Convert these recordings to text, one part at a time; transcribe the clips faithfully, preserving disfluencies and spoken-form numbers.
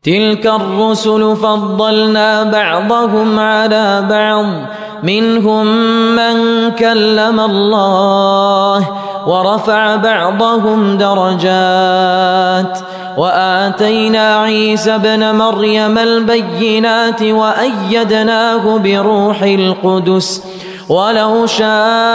تلك الرسل فضلنا بعضهم على بعض منهم من كلم الله ورفع بعضهم درجات وآتينا عيسى ابن مريم البينات وأيدناه بروح القدس ولو شاء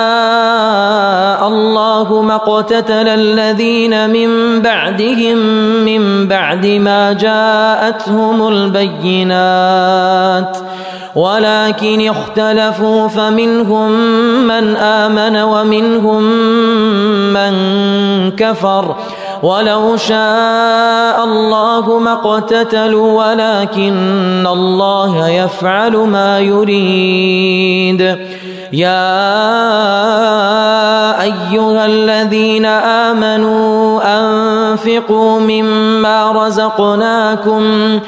الله ما اقتتل الذين من بعدهم من بعد ما جاءتهم البينات ولكن اختلفوا فمنهم من آمن ومنهم من كفر ولو شاء الله ما اقتتلوا ولكن الله يفعل ما يريد. يا أيها الذين آمنوا أنفقوا مما رزقناكم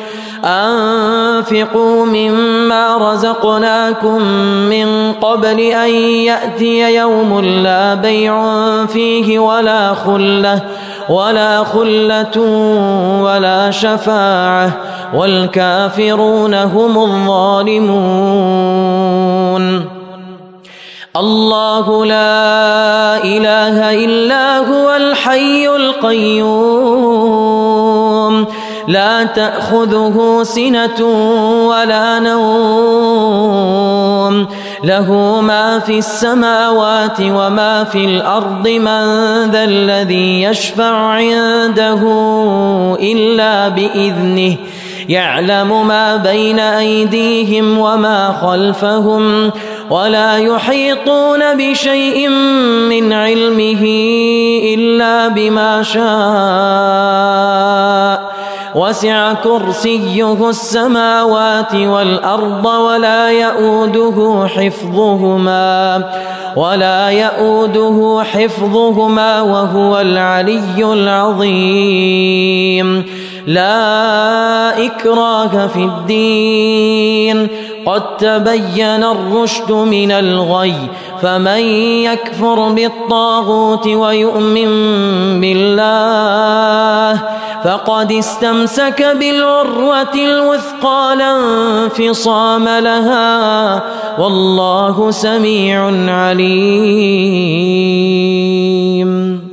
أنفقوا مما رزقناكم من قبل أن يأتي يوم لا بيع فيه ولا خلة ولا خلة ولا شفاعة والكافرون هم الظالمون. الله لا إله إلا هو الحي القيوم لا تأخذه سنة ولا نوم له ما في السماوات وما في الأرض من ذا الذي يشفع عنده إلا بإذنه يعلم ما بين أيديهم وما خلفهم ولا يحيطون بشيء من علمه إلا بما شاء وسع كرسيه السماوات والأرض ولا يؤوده حفظهما ولا يؤوده حفظهما وهو العلي العظيم. لا إكراه في الدين قد تبين الرشد من الغي فمن يكفر بالطاغوت ويؤمن بالله فقد استمسك بالعروة الوثقى لا انفصام لها والله سميع عليم.